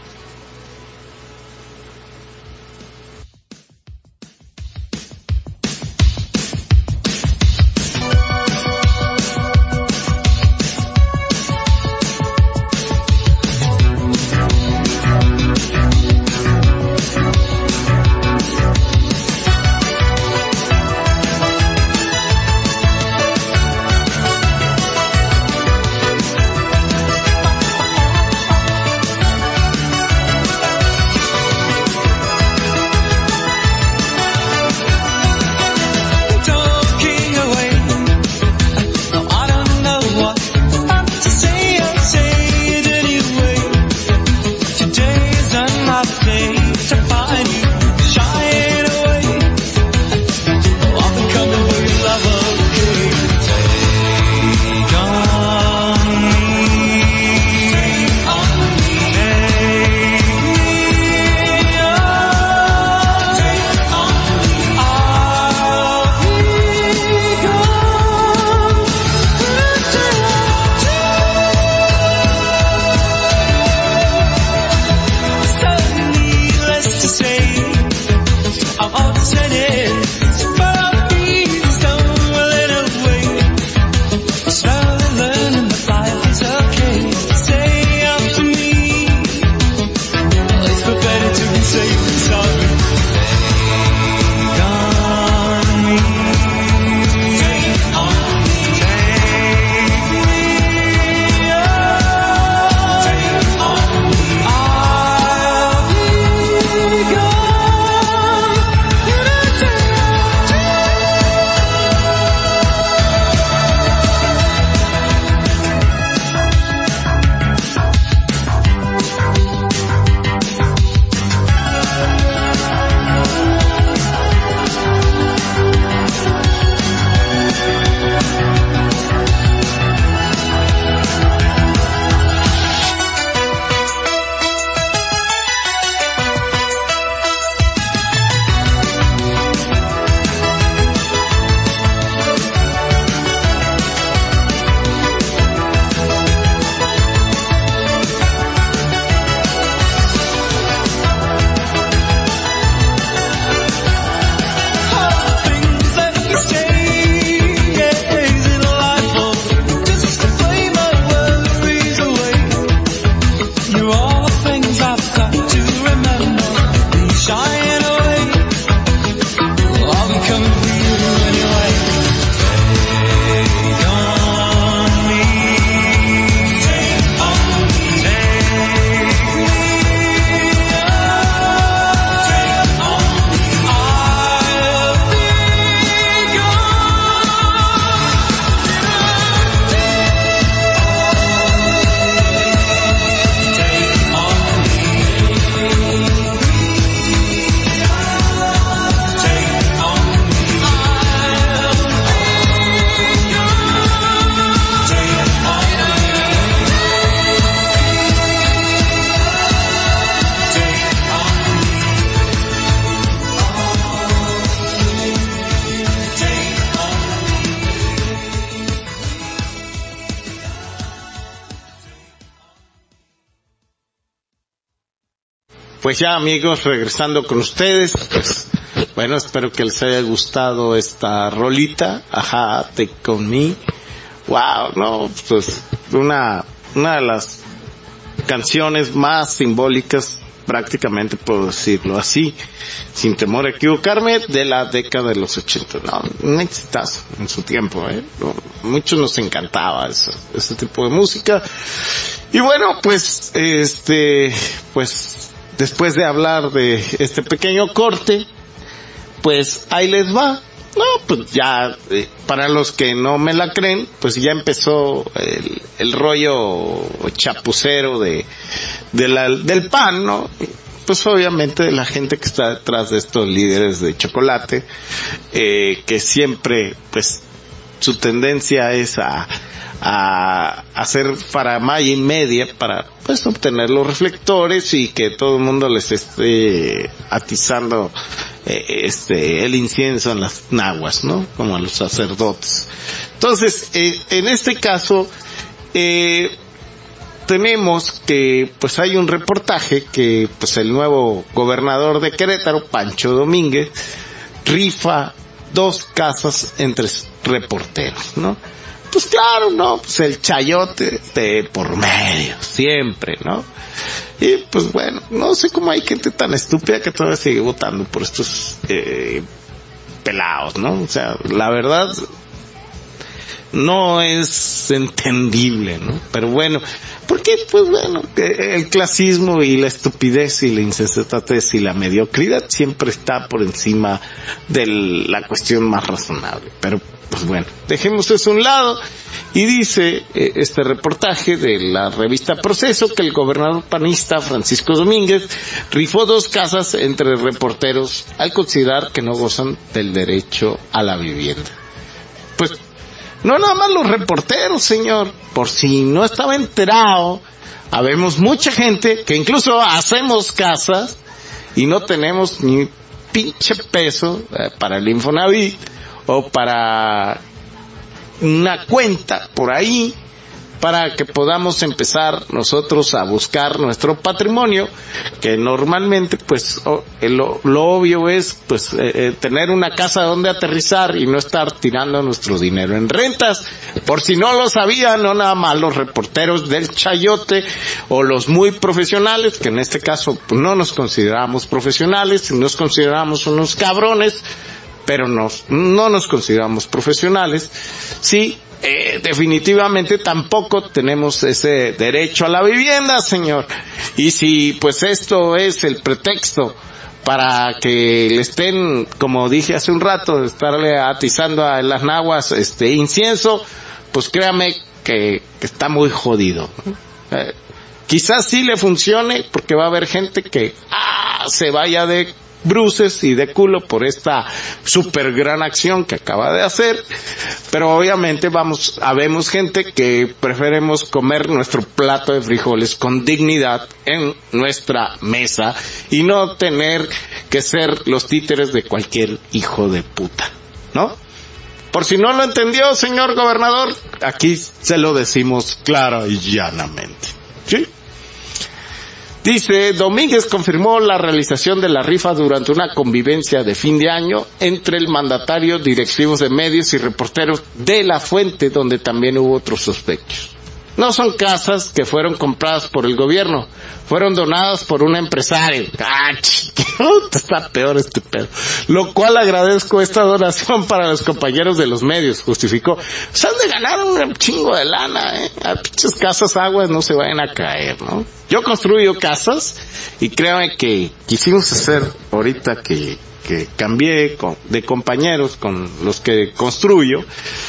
Pues ya, amigos, regresando con ustedes, pues, bueno, espero que les haya gustado esta rolita, ajá, Take On Me. Wow, no, pues, una, una de las canciones más simbólicas, prácticamente puedo decirlo así, sin temor a equivocarme, de la década de los ochenta. No, un exitazo en su tiempo, eh. No, muchos nos encantaba eso, ese tipo de música. Y bueno, pues, este, pues, después de hablar de este pequeño corte, pues ahí les va. No, pues ya, eh, para los que no me la creen, pues ya empezó el, el rollo chapucero de, de la, del pan, ¿no? Pues obviamente de la gente que está detrás de estos líderes de chocolate, eh, que siempre, pues, su tendencia es a, a hacer faramaya y media para, pues, obtener los reflectores y que todo el mundo les esté atizando eh, este, el incienso en las naguas, ¿no? Como a los sacerdotes. Entonces, eh, en este caso, eh, tenemos que, pues hay un reportaje que, pues el nuevo gobernador de Querétaro, Pancho Domínguez, rifa dos casas entre reporteros, ¿no? Pues claro, ¿no? Pues el chayote de por medio, siempre, ¿no? Y pues bueno, no sé cómo hay gente tan estúpida que todavía sigue votando por estos eh, pelados, ¿no? O sea, la verdad no es entendible, ¿no? Pero bueno, porque pues bueno, el clasismo y la estupidez y la insensatez y la mediocridad siempre está por encima de la cuestión más razonable. Pero pues bueno, dejemos eso a un lado. Y dice eh, este reportaje de la revista Proceso que el gobernador panista Francisco Domínguez rifó dos casas entre reporteros al considerar que no gozan del derecho a la vivienda. Pues no nada más los reporteros, señor, por si no estaba enterado, habemos mucha gente que incluso hacemos casas y no tenemos ni pinche peso eh, para el Infonavit o para una cuenta por ahí para que podamos empezar nosotros a buscar nuestro patrimonio, que normalmente pues oh, lo, lo obvio es pues eh, eh, tener una casa donde aterrizar y no estar tirando nuestro dinero en rentas. Por si no lo sabían, no nada más los reporteros del chayote o los muy profesionales, que en este caso pues, no nos consideramos profesionales, nos consideramos unos cabrones, pero nos, no nos consideramos profesionales, sí. Eh, definitivamente tampoco tenemos ese derecho a la vivienda, señor. Y si pues esto es el pretexto para que le estén, como dije hace un rato, estarle atizando a las naguas este incienso, pues créame que, que está muy jodido. Eh, quizás sí le funcione porque va a haber gente que ah, se vaya de bruces y de culo por esta super gran acción que acaba de hacer, pero obviamente vamos, habemos gente que preferemos comer nuestro plato de frijoles con dignidad en nuestra mesa y no tener que ser los títeres de cualquier hijo de puta, ¿no? Por si no lo entendió, señor gobernador, aquí se lo decimos clara y llanamente, ¿sí? Dice, Domínguez confirmó la realización de la rifa durante una convivencia de fin de año entre el mandatario, directivos de medios y reporteros de La Fuente, donde también hubo otros sospechosos. No son casas que fueron compradas por el gobierno, fueron donadas por un empresario. ¡Ah, chico! Está peor este pedo. Lo cual agradezco esta donación para los compañeros de los medios, justificó. Se han de ganar un chingo de lana, ¿eh? A pinches casas aguas no se vayan a caer, ¿no? Yo construyo casas y créanme que quisimos hacer ahorita que, que cambié con, de compañeros con los que construyo.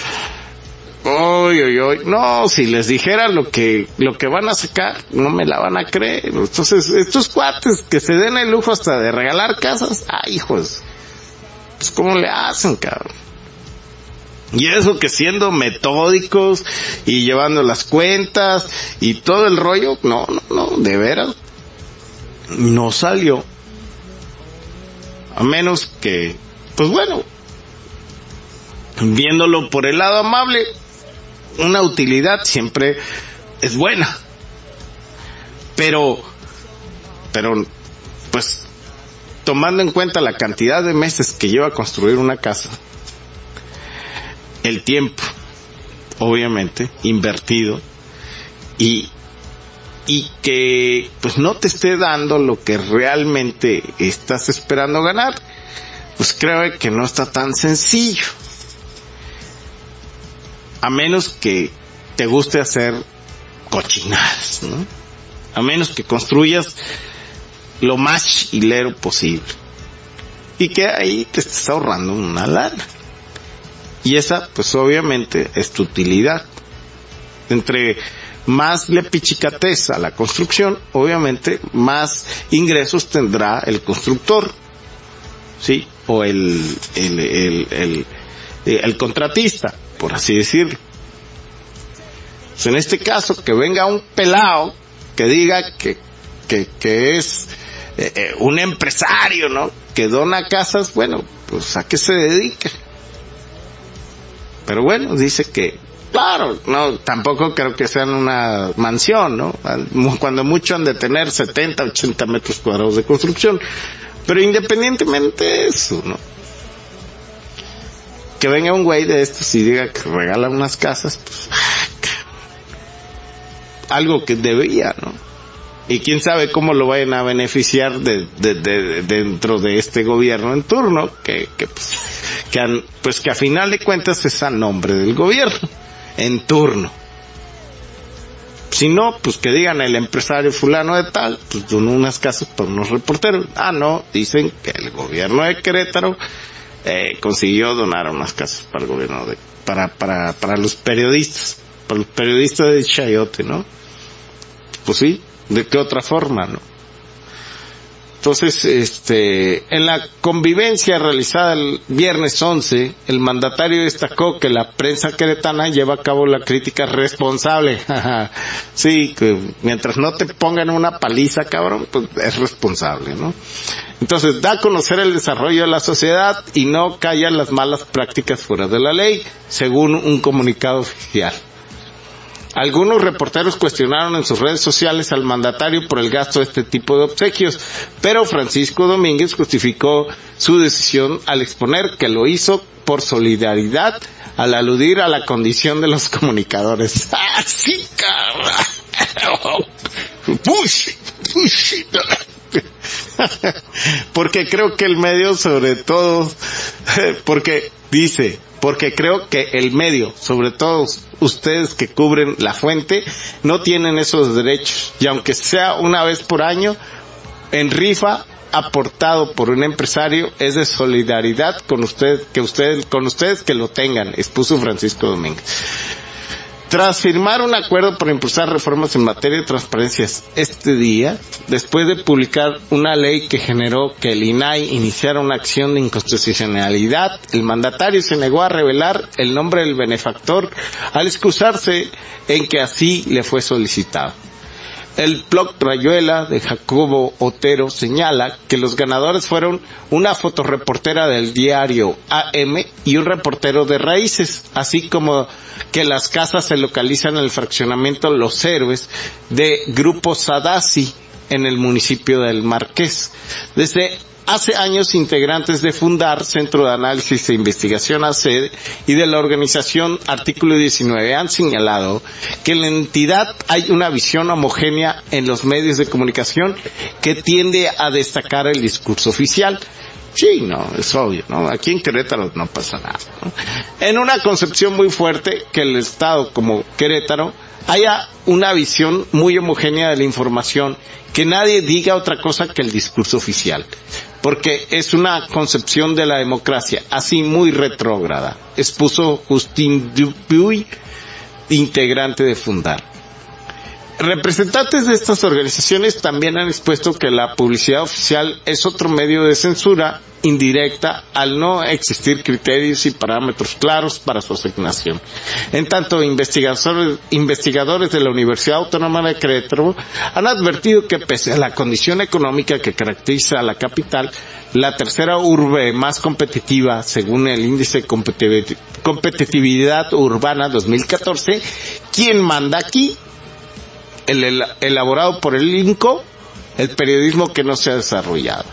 Uy, uy, uy, no, si les dijera lo que, lo que van a sacar, no me la van a creer. Entonces, estos cuates que se den el lujo hasta de regalar casas, ay, hijos, pues cómo le hacen, cabrón. Y eso que siendo metódicos y llevando las cuentas y todo el rollo, no, no, no, de veras, no salió. A menos que, pues bueno, viéndolo por el lado amable, una utilidad siempre es buena. Pero, pero, pues, tomando en cuenta la cantidad de meses que lleva a construir una casa, el tiempo, obviamente, invertido, y, y que, pues, no te esté dando lo que realmente estás esperando ganar, pues creo que no está tan sencillo. A menos que te guste hacer cochinadas, ¿no? A menos que construyas lo más hilero posible. Y que ahí te estés ahorrando una lana. Y esa, pues obviamente, es tu utilidad. Entre más le pichicates a la construcción, obviamente, más ingresos tendrá el constructor, ¿sí? O el, el, el, el eh, el contratista, por así decirlo. Pues en este caso, que venga un pelado que diga que, que, que es eh, eh, un empresario, ¿no? Que dona casas, bueno, pues ¿a qué se dedica? Pero bueno, dice que, claro, no, tampoco creo que sean una mansión, ¿no? Cuando mucho han de tener setenta, ochenta metros cuadrados de construcción. Pero independientemente de eso, ¿no? Que venga un güey de estos y diga que regala unas casas, pues, algo que debía, ¿no? Y quién sabe cómo lo vayan a beneficiar de, de, de, de dentro de este gobierno en turno, que, que pues, que han, pues que a final de cuentas es a nombre del gobierno en turno. Si no, pues que digan el empresario fulano de tal, pues donó unas casas para unos reporteros. Ah, no, dicen que el gobierno de Querétaro eh, consiguió donar unas casas para el gobierno de, para, para, para los periodistas, para los periodistas de Chayote, ¿no? Pues sí, ¿de qué otra forma, no? Entonces, este, en la convivencia realizada el viernes once, el mandatario destacó que la prensa queretana lleva a cabo la crítica responsable. Sí, que mientras no te pongan una paliza, cabrón, pues es responsable, ¿no? Entonces, da a conocer el desarrollo de la sociedad y no callan las malas prácticas fuera de la ley, según un comunicado oficial. Algunos reporteros cuestionaron en sus redes sociales al mandatario por el gasto de este tipo de obsequios, pero Francisco Domínguez justificó su decisión al exponer que lo hizo por solidaridad al aludir a la condición de los comunicadores. ¡Ah, sí, cabrón! ¡Push! ¡Push! Porque creo que el medio, sobre todo, porque dice... porque creo que el medio, sobre todo ustedes que cubren la fuente, no tienen esos derechos. Y aunque sea una vez por año, en rifa, aportado por un empresario, es de solidaridad con ustedes, que ustedes, con ustedes que lo tengan, expuso Francisco Domínguez. Tras firmar un acuerdo para impulsar reformas en materia de transparencia este día, después de publicar una ley que generó que el I N A I iniciara una acción de inconstitucionalidad, el mandatario se negó a revelar el nombre del benefactor al excusarse en que así le fue solicitado. El blog Rayuela de Jacobo Otero señala que los ganadores fueron una fotoreportera del diario A M y un reportero de Raíces, así como que las casas se localizan en el fraccionamiento Los Héroes de Grupo Sadasi en el municipio del Marqués. Desde hace años, integrantes de Fundar, Centro de Análisis e Investigación A C E D, y de la organización Artículo diecinueve han señalado que en la entidad hay una visión homogénea en los medios de comunicación que tiende a destacar el discurso oficial. Sí, no, es obvio, ¿no? Aquí en Querétaro no pasa nada, ¿no? En una concepción muy fuerte que el Estado como Querétaro haya una visión muy homogénea de la información, que nadie diga otra cosa que el discurso oficial, porque es una concepción de la democracia así muy retrógrada, expuso Justin Dupuy, integrante de Fundar. Representantes de estas organizaciones también han expuesto que la publicidad oficial es otro medio de censura indirecta al no existir criterios y parámetros claros para su asignación. En tanto, investigadores, investigadores de la Universidad Autónoma de Querétaro han advertido que pese a la condición económica que caracteriza a la capital, la tercera urbe más competitiva según el índice de competitividad urbana dos mil catorce, ¿quién manda aquí? El, el elaborado por el I N C O, el periodismo que no se ha desarrollado.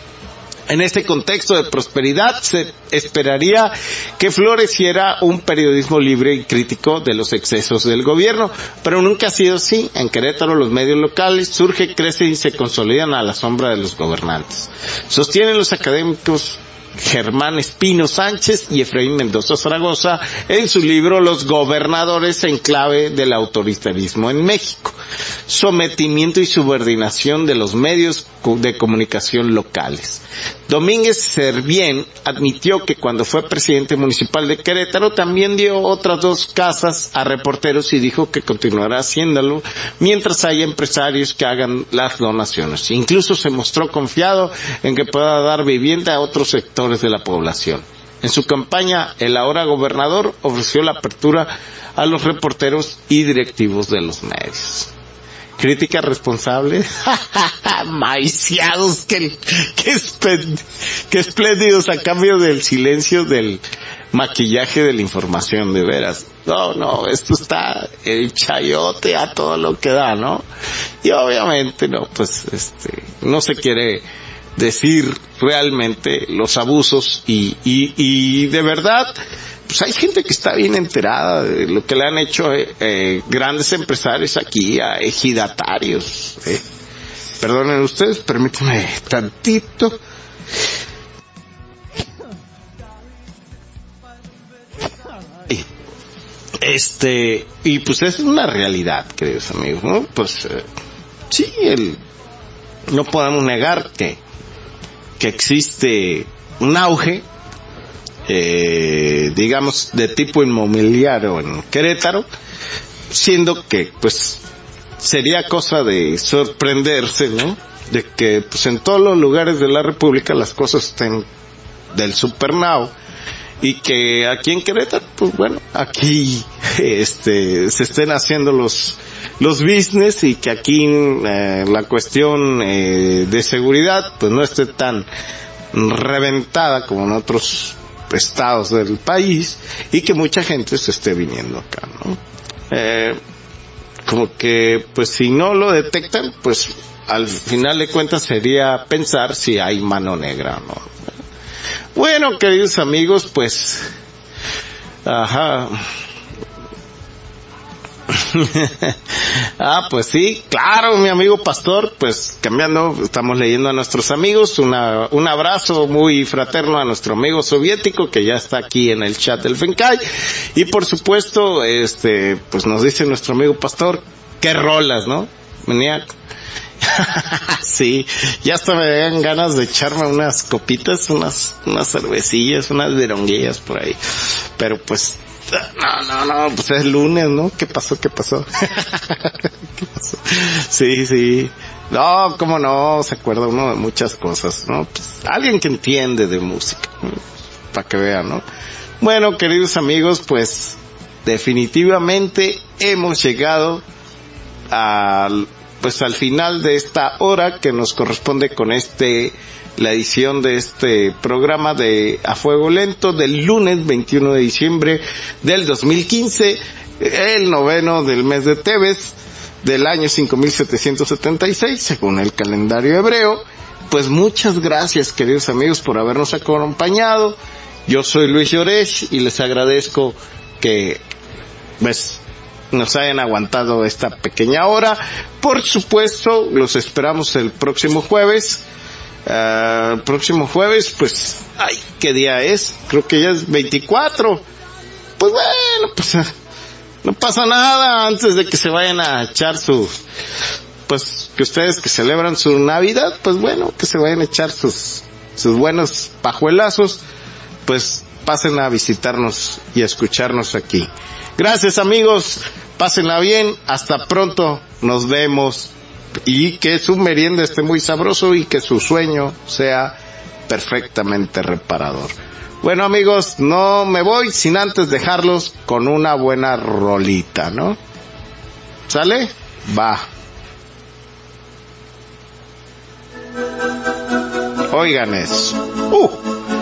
En este contexto de prosperidad se esperaría que floreciera un periodismo libre y crítico de los excesos del gobierno, pero nunca ha sido así. En Querétaro los medios locales surgen, crecen y se consolidan a la sombra de los gobernantes. Sostienen los académicos Germán Espino Sánchez y Efraín Mendoza Zaragoza en su libro Los gobernadores en clave del autoritarismo en México, sometimiento y subordinación de los medios de comunicación locales. Domínguez Servién admitió que cuando fue presidente municipal de Querétaro también dio otras dos casas a reporteros y dijo que continuará haciéndolo mientras haya empresarios que hagan las donaciones. Incluso se mostró confiado en que pueda dar vivienda a otros sectores de la población. En su campaña, el ahora gobernador ofreció la apertura a los reporteros y directivos de los medios. Crítica responsable. Maiciados, qué, qué, esplénd- qué espléndidos a cambio del silencio del maquillaje de la información, de veras. No, no, esto está el chayote a todo lo que da, ¿no? Y obviamente, no, pues, este, no se quiere decir realmente los abusos y, y, y de verdad, pues hay gente que está bien enterada de lo que le han hecho eh, eh, grandes empresarios aquí a ejidatarios. Eh. Perdonen ustedes, permítanme tantito. Este, y pues es una realidad, queridos amigos, ¿no? Pues, eh, sí, el, no podemos negar que, que existe un auge, eh, digamos, de tipo inmobiliario en Querétaro, siendo que, pues, sería cosa de sorprenderse, ¿no? De que, pues, en todos los lugares de la República las cosas estén del supernao, y que aquí en Querétaro, pues bueno, aquí, este, se estén haciendo los, los business y que aquí, eh, la cuestión, eh, de seguridad, pues no esté tan reventada como en otros estados del país y que mucha gente se esté viniendo acá, ¿no? Eh, como que, pues si no lo detectan, pues al final de cuentas sería pensar si hay mano negra, ¿no? Bueno, queridos amigos, pues, ajá. Ah, pues sí, claro, mi amigo pastor, pues cambiando, estamos leyendo a nuestros amigos, una, un abrazo muy fraterno a nuestro amigo soviético que ya está aquí en el chat del Fencay, y por supuesto, este, pues nos dice nuestro amigo pastor, qué rolas, ¿no? Venía, sí, ya hasta me dan ganas de echarme unas copitas, unas, unas cervecillas, unas vironguillas por ahí, pero pues, no, no, no, pues es lunes, ¿no? ¿Qué pasó? ¿Qué pasó? ¿Qué pasó? Sí, sí. No, cómo no, se acuerda uno de muchas cosas, ¿no? Pues, alguien que entiende de música, ¿no? Para que vean, ¿no? Bueno, queridos amigos, pues, definitivamente hemos llegado al, pues al final de esta hora que nos corresponde con este, la edición de este programa de A Fuego Lento del lunes veintiuno de diciembre del dos mil quince, el noveno del mes de Tebes del año cinco mil setecientos setenta y seis según el calendario hebreo. Pues muchas gracias, queridos amigos, por habernos acompañado. Yo soy Luis Llorech y les agradezco que, pues, nos hayan aguantado esta pequeña hora. Por supuesto, los esperamos el próximo jueves. Uh, el próximo jueves, pues, ay, ¿qué día es? Creo que ya es veinticuatro. Pues bueno, pues, uh, no pasa nada antes de que se vayan a echar su, pues, que ustedes que celebran su Navidad, pues bueno, que se vayan a echar sus, sus buenos pajuelazos, pues, pasen a visitarnos y a escucharnos aquí. Gracias, amigos, pásenla bien, hasta pronto, nos vemos, y que su merienda esté muy sabroso y que su sueño sea perfectamente reparador. Bueno, amigos, no me voy sin antes dejarlos con una buena rolita, ¿no? ¿Sale? Va. Oigan eso. Uh.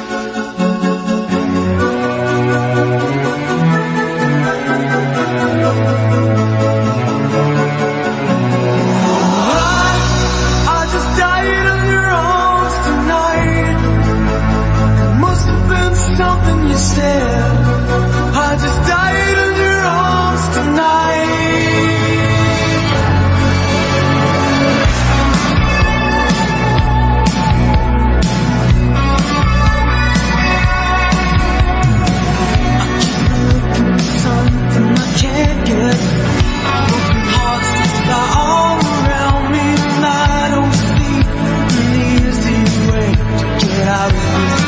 I just died in your arms tonight. I keep looking for something I can't get. Broken hearts lie all around me and I don't sleep. An easy way to get out of this.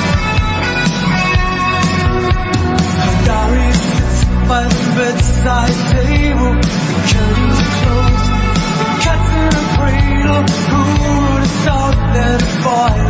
Diary sits by the bedside table, the curtains are closed, the cat's in a cradle. Who would have thought that a boy